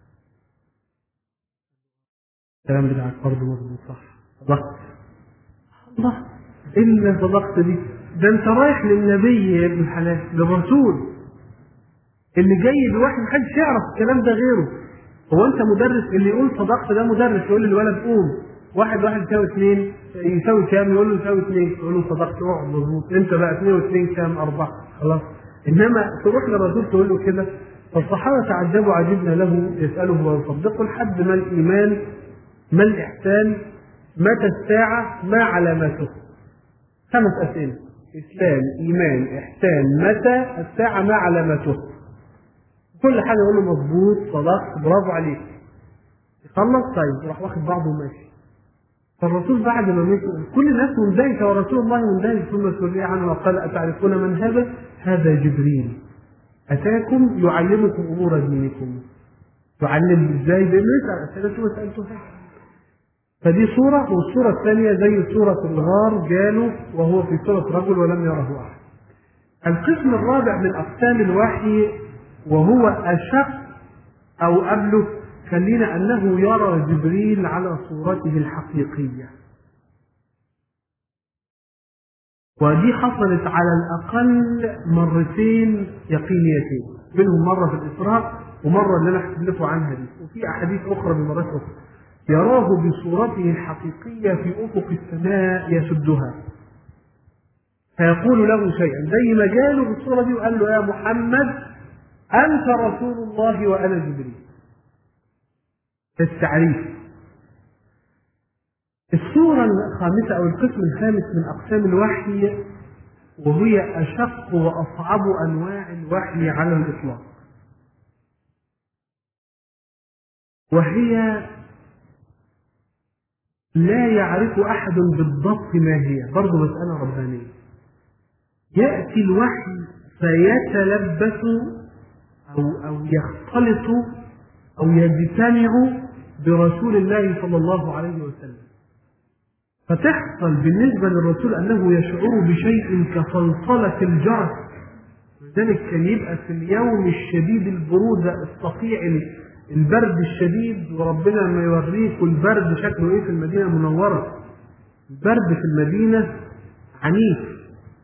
الكلام بتاعك برضه مظبوط صح، صدقت. الله، إلا صدقت دي، ده أنت رايح للنبي يا ابن الحلال، للرسول اللي جاي بواحد محدش يعرف الكلام ده غيره. هو أنت مدرس اللي يقول صدقت ده مدرس يقول للولد قوم، واحد يساوي اثنين، يساوي كام؟ يقول له يساوي اثنين، يقول له صدقت، اقعد مظبوط، انت بقى اثنين واثنين كام؟ 4، خلاص. انما تروح للرسول تقول له كده، فالصحابه تعجبوا عجبنا له، يساله ويصدقه لحد ما الايمان، ما الاحسان، متى الساعه، ما علامته. 5 اسئله: اسلام، ايمان، احسان، متى الساعه، ما علامته. كل حاجه يقول له مظبوط، صدقت، برافو عليك. يخلص طيب راح واخد بعضه وماشي. فالرسول بعد ما مشي كل الناس مندهشه، ورسول الله مندهش، ثم سئل عنه وقال اتعرفون من هذا؟ هذا جبريل اتاكم يعلمكم امور دينكم. تعلم ازاي؟ بانه يسال اسئله ما سالتها. فدي صوره، والصوره الثانيه زي صوره الغار جاله وهو في صوره رجل ولم يره احد. القسم الرابع من اقسام الوحي وهو اشق او ابلغ، خلينا انه يرى جبريل على صورته الحقيقيه، ودي حصلت على الاقل 2 مرتين يقينيتين، منهم مره في الاسراء ومره اللي انا حكيت لكم عنها دي، وفي احاديث اخرى بمرات اخرى. يراه بصورته الحقيقيه في افق السماء يسدها، فيقول له شيئا زي ما جاله بالصوره دي وقال له يا محمد انت رسول الله وانا جبريل. التعريف. الصورة الخامسة أو القسم الخامس من أقسام الوحي وهي أشق وأصعب أنواع الوحي على الإطلاق، وهي لا يعرف أحد بالضبط ما هي، برضه مسألة ربانية. يأتي الوحي فيتلبس أو يختلط أو يجتمع برسول الله صلى الله عليه وسلم، فتحصل بالنسبة للرسول أنه يشعر بشيء كصلصلة الجرس. لذلك كان يبقى في اليوم الشديد البرودة الصقيع البرد الشديد، وربنا ما يوريك البرد شكله ايه في المدينة المنورة. البرد في المدينة عنيف،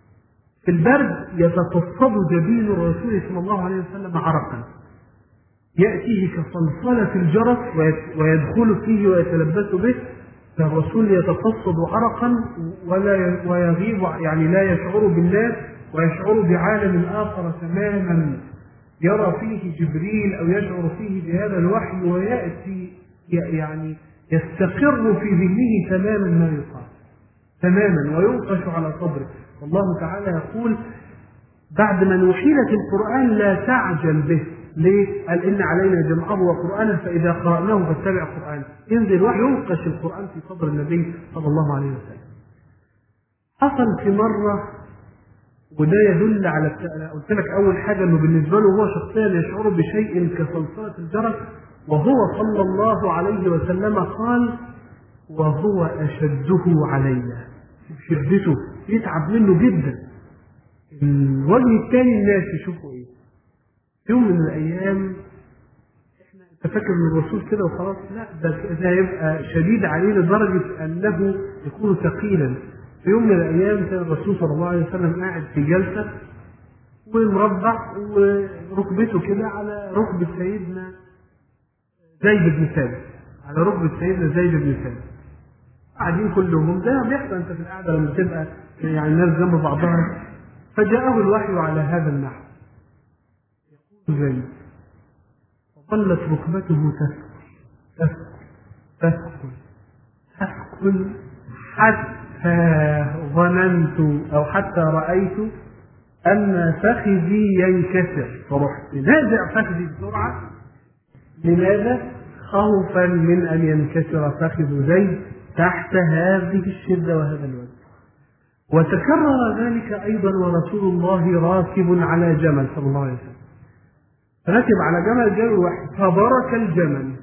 في البرد يتصفد جبين الرسول صلى الله عليه وسلم عرقا، يأتيه كصلصلة الجرس ويدخل فيه ويتلبس به، فالرسول يتصفد عرقا ويغيب، يعني لا يشعر بالناس ويشعر بعالم آخر تماما يرى فيه جبريل أو يشعر فيه بهذا الوحي، ويأتي يعني يستقر في ذهنه تماما ما يقال تماما وينقش على صدره. والله تعالى يقول بعد ما نوحي لك القرآن لا تعجل به. ليه؟ قال إن علينا جمعه وقرآنه فإذا قرأناه فاتبع قرآنه. ينزل وحي ينقش القرآن في صدر النبي صلى الله عليه وسلم. حصل في مرة، وده يدل على، قلت لك أول حاجة إنه بالنسبة له هو شخصيا يشعر بشيء كصلصلة الجرس، وهو صلى الله عليه وسلم قال وهو أشده علي، شدته يتعب منه جدا. الوجه الثاني الناس يشوفوا ايه؟ يوم من الايام انت فاكر ان الرسول كده وخلاص؟ لا، ده يبقى شديد عليه لدرجه انه يكون ثقيلا. في يوم من الايام كان الرسول صلى الله عليه وسلم قاعد في جلسه ومربع وركبته كده على ركبه سيدنا زيد بن ثابت، على ركبه سيدنا زيد بن ثابت. قاعدين كلهم، ده بيحصل انت في القعده لما تبقى يعني الناس جنب بعضها. فجاءه الوحي على هذا النحو، يقول زيد وظلت ركبته تثقل حتى ظننت أو حتى رأيت أن فخذي ينكسر، فرحت نازع فخذي بسرعة. لماذا؟ خوفا من أن ينكسر فخذ زيد تحت هذه الشدة وهذا الوزن. وتكرر ذلك أيضا ورسول الله راكب على جمل صلى الله عليه وسلم، ركب على جمل واحد فبرك الجمل،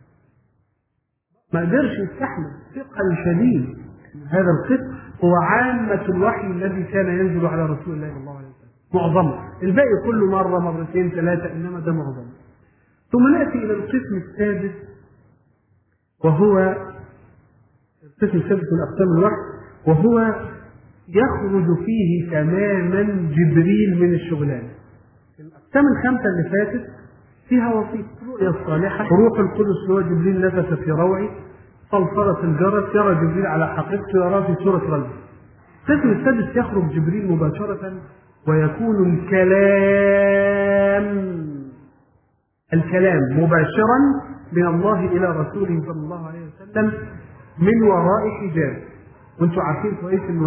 ما قدرش يستحمل، ثقل شديد. هذا القسم هو عامة الوحي الذي كان ينزل على رسول الله صلى الله عليه وسلم، معظمه، الباقي كله مرة مرتين ثلاثة، إنما ده معظمه. ثم نأتي إلى القسم السادس، وهو القسم السادس من أقسام الوحي، وهو يخرج فيه تماما جبريل من الشغلانة. الأقسام الخمسة اللي فاتت فيها وصية الرؤيا الصالحة، روح القدس هو جبريل نفث في روعي، صلصلة الجرس يرى جبريل على حقيقته، يراه في سورة رجل. القسم السادس يخرج جبريل مباشرة ويكون الكلام مباشرا من الله إلى رسوله صلى الله عليه وسلم من وراء حجاب. وانتم عارفين كويس انه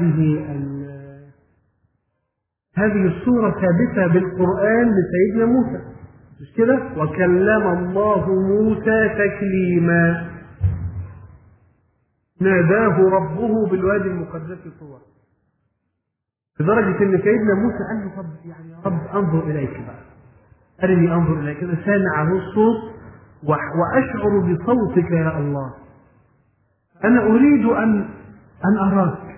هذه الصورة ثابتة بالقرآن لسيدنا موسى، مش كده؟ وكلم الله موسى تكليما، ناداه ربه بالوادي المقدس طوى، لدرجة ان سيدنا موسى قال له طب يعني يا رب انظر اليك بقى، ارني انظر اليك، انا سامع له الصوت واشعر بصوتك يا الله، انا اريد ان اراك.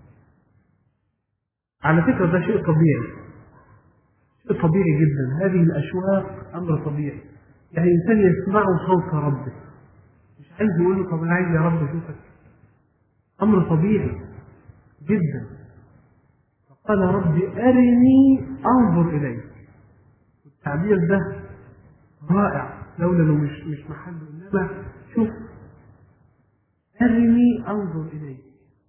على فكرة ده شيء طبيعي، شيء طبيعي جدا، هذه الاشواق امر طبيعي. يعني الانسان يسمع صوت ربه مش عايز يقول له طب انا عايز يا رب اشوفك، امر طبيعي جدا. فقال ربي ارني انظر اليك. التعبير ده رائع، لولا انه مش محله، انما شوف ارني انظر اليك.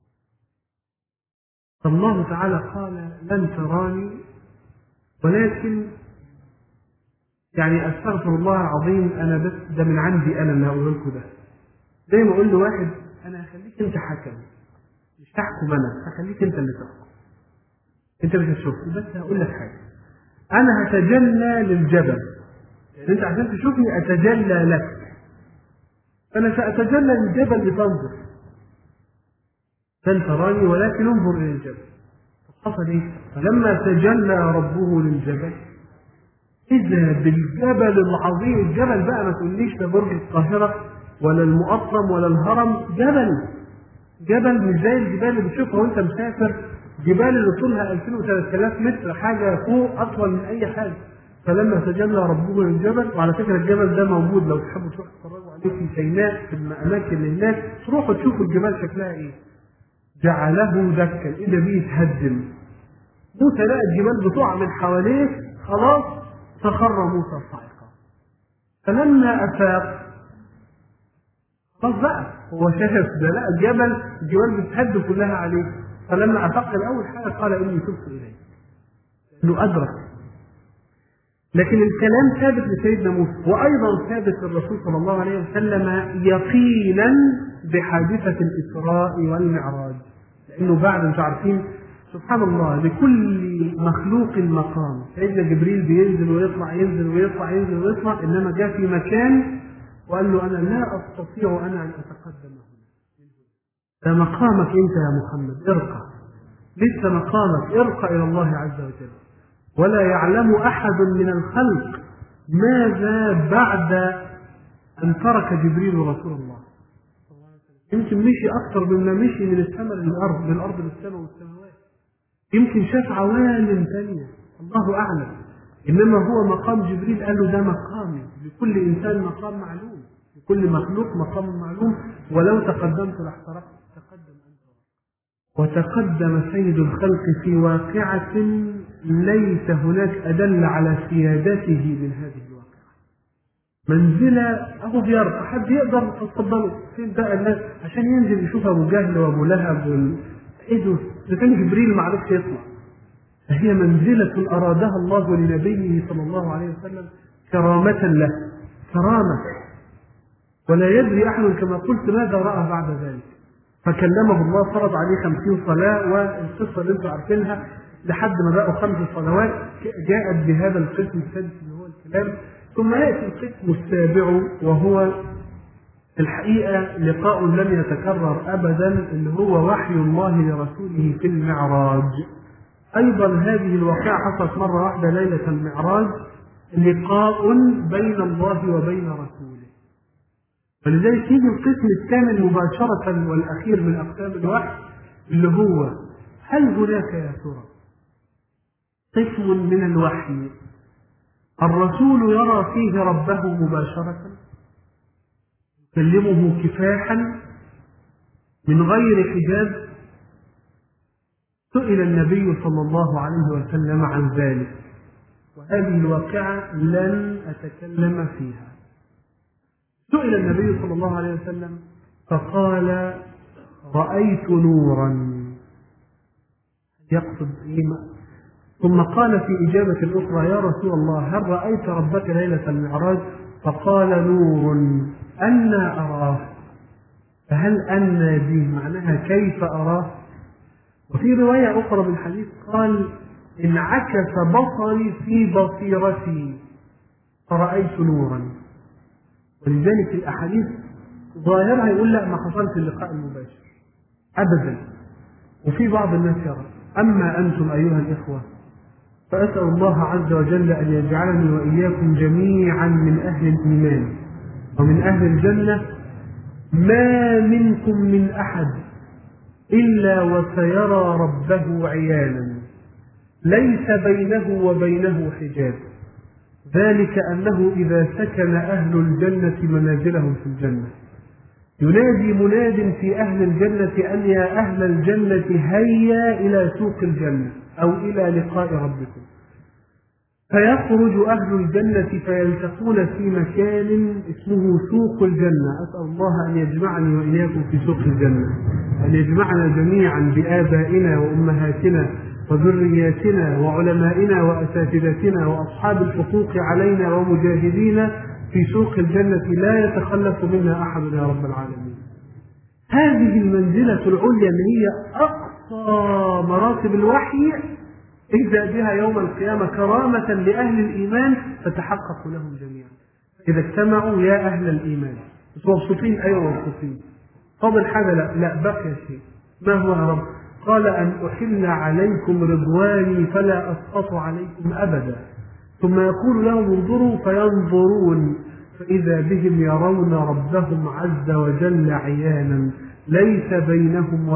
الله تعالى قال لن تراني، ولكن يعني استغفر الله العظيم، انا بس ده من عندي انا اللي هقول لكم ده. زي ما اقول لواحد انا هخليك انت حكم، مش هحكم انا، هخليك انت اللي تحكم، انت مش هتشوفني، بس هقول لك حاجه، انا هتجلى للجبل، يعني انت عشان تشوفني اتجلى لك، انا ساتجلى للجبل لتنظر، لن تراني ولكن انظر الى الجبل. حصل ايه؟ فلما تجلى ربه للجبل اذا بالجبل العظيم، الجبل بقى ما تقوليش ده برج القاهره ولا المقطم ولا الهرم، جبل مش زي الجبال اللي بتشوفها وانت مسافر، جبال اللي طولها 2000 و 3000 متر، حاجه فوق اطول من اي حاجه. فلما تجلى ربه للجبل، وعلى فكره الجبل ده موجود لو تحبوا تروحوا تتفرجوا عليه في سيناء في الاماكن للناس، تروحوا تشوفوا الجبال شكلها ايه. جعله دكا، اذا به يتهدم. موسى لقى الجبال بتقع من حواليه، خلاص فخر موسى صاعقا. فلما أفاق خلاص بقى هو شاف ده، لا الجبال بتهد كلها عليه. فلما أفاق الأول حاجة قال إني تبت إليك، إنه أدرك. لكن الكلام ثابت لسيدنا موسى، وأيضا ثابت للرسول صلى الله عليه وسلم يقينا بحادثة الإسراء والمعراج. لأنه بعد أنتم عارفين سبحان الله لكل مخلوق مقام. سيدنا جبريل بينزل ويطلع ينزل ويطلع ينزل ويطلع، إنما جاء في مكان وقال له أنا لا أستطيع أنا أن أتقدم هنا. ده مقامك أنت يا محمد، ارقى، لسه مقامك، ارقى إلى الله عز وجل. ولا يعلم أحد من الخلق ماذا بعد أن ترك جبريل رسول الله. يمكن مشي أكثر مما مشي من السماء للأرض، من الأرض للسماء والسماوات. يمكن شاف عوالم ثانية الله أعلم. إنما هو مقام جبريل قال له ده مقامي، لكل إنسان مقام معلوم، لكل مخلوق مقام معلوم، ولو تقدمت لاحترقت، تقدم أنت. وتقدم سيد الخلق في واقعة ليس هناك أدل على سيادته من هذه الواقعة. منزلة أبو بيار حد يقدر تتفضلوا فين بقى الناس عشان ينزل يشوف أبو جهل وأبو لهب إيه ده كان جبريل ما عرفش يطلع. فهي منزلة أرادها الله لنبيه صلى الله عليه وسلم كرامة له، كرامة. ولا يدري أحد كما قلت ماذا رأى بعد ذلك. فكلمه الله، فرض عليه 50 صلاة، والقصة اللي انتم عارفينها لحد ما بقوا 5 صلوات جاءت بهذا القسم السادس اللي هو الكلام. ثم يأتي القسم السابع وهو الحقيقة لقاء لم يتكرر أبدا، اللي هو وحي الله لرسوله في المعراج. أيضا هذه الواقعة حصلت مرة واحدة ليلة المعراج، لقاء بين الله وبين رسوله. فلذلك يجي القسم الثامن مباشرة والأخير من أقسام الوحي، اللي هو هل هناك يا ترى قسم من الوحي الرسول يرى فيه ربه مباشرة، يكلمه كفاحا من غير حجاب؟ سئل النبي صلى الله عليه وسلم عن ذلك، وهذه الواقعة لن أتكلم فيها. سئل النبي صلى الله عليه وسلم فقال رأيت نورا، يقصد إيه؟ ثم قال في إجابة أخرى يا رسول الله هل رأيت ربك ليلة المعراج؟ فقال نور أنا أراه. فهل أنا دي معناها كيف أراه؟ وفي رواية أخرى من الحديث قال انعكس بصري في بصيرتي فرأيت نورا. ولذلك الأحاديث ظاهرها يقول لا ما حصلش اللقاء المباشر أبدا، وفي بعض الناس يرى. أما أنتم أيها الإخوة فأسأل الله عز وجل أن يجعلني وإياكم جميعا من أهل الإيمان ومن أهل الجنة. ما منكم من أحد إلا وسيرى ربه عيانا ليس بينه وبينه حجاب، ذلك أنه إذا سكن أهل الجنة منازلهم في الجنة ينادي مناد في أهل الجنة أن يا أهل الجنة هيا إلى سوق الجنة أو إلى لقاء ربكم، فيخرج أهل الجنة فيلتقون في مكان اسمه سوق الجنة. أسأل الله أن يجمعني وإياكم في سوق الجنة، أن يجمعنا جميعا بآبائنا وأمهاتنا وذرياتنا وعلمائنا وأساتذتنا وأصحاب الحقوق علينا ومجاهدين في سوق الجنة لا يتخلف منا أحد يا رب العالمين. هذه المنزلة العليا اللي هي أقصى مراتب الوحي اجزأ بها يوم القيامة كرامة لأهل الإيمان فتحقق لهم جميعا. إذا اجتمعوا يا أهل الإيمان مبسوطين، أيوة مبسوطين، فضل حاجة لا بقي شيء. ما هو يا رب؟ قال أن أحل عليكم رضواني فلا أسقط عليكم أبدا. ثم يقول لهم انظروا فينظرون فإذا بهم يرون ربهم عز وجل عيانا ليس بينهم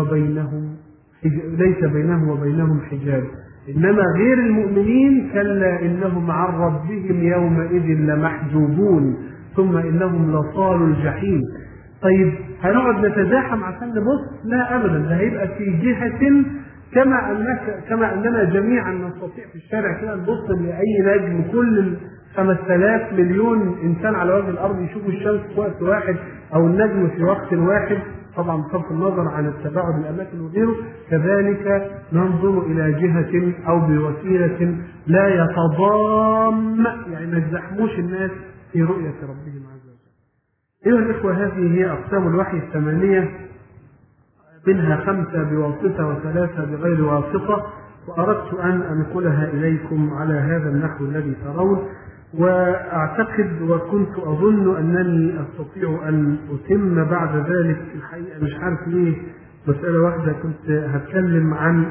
وبينهم حجاب. إنما غير المؤمنين كلا إنهم عن ربهم يومئذ لمحجوبون ثم إنهم لصالوا الجحيم. طيب هنقعد نتزاحم عشان نبص؟ لا أبدا، ده هيبقى في جهة كما أننا جميعا نستطيع في الشارع كده نبص لأي نجم، كل 5000 مليون إنسان على وجه الأرض يشوفوا الشمس في وقت واحد أو النجم في وقت واحد، طبعا بصرف النظر عن التباعد الأماكن وغيره. كذلك ننظر إلى جهة أو بوسيلة لا يتضام، يعني ما يزحموش الناس في رؤية ربهم عز وجل. أيها الإخوة، هذه هي أقسام الوحي 8، منها 5 بواسطة و3 بغير واسطة، وأردت أن أنقلها إليكم على هذا النحو الذي ترون. وأعتقد وكنت أظن أنني أستطيع أن أتم بعد ذلك. الحقيقة مش عارف ليه، مسألة واحدة كنت هتكلم عن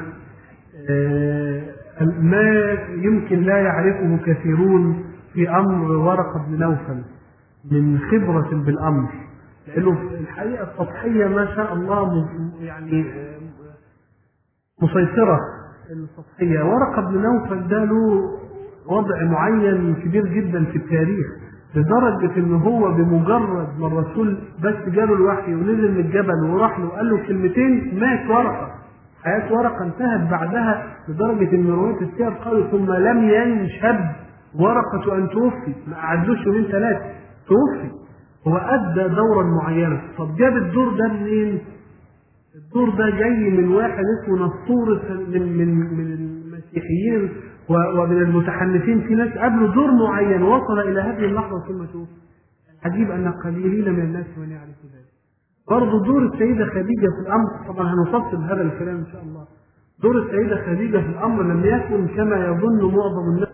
ما يمكن لا يعرفه كثيرون في أمر ورقة بن نوفل من خبرة بالأمر، لأنه الحقيقة السطحية ما شاء الله يعني مسيطرة. السطحية ورقة بن نوفل ده له وضع معين كبير جدا في التاريخ، لدرجة إن هو بمجرد ما الرسول بس جاله الوحي ونزل من الجبل وراح له وقال له كلمتين مات ورقة. حياة ورقة انتهت بعدها، لدرجة إن رواية السير قالوا ثم لم ينشب ورقة أن توفي، ما قعدلوش يومين 3 توفي. هو أدى دورا معينة. طب جاب الدور ده منين؟ الدور ده جاي من واحد اسمه نصور من المسيحيين ومن المتحنفين، في ناس قبله دور معين وصل إلى هذه اللحظة ثم توفي. عجيب أن قليلين من الناس من يعرف ذلك. برضه دور السيدة خديجة في الأمر، طبعا هنفصل هذا الكلام إن شاء الله. دور السيدة خديجة في الأمر لم يكن كما يظن معظم الناس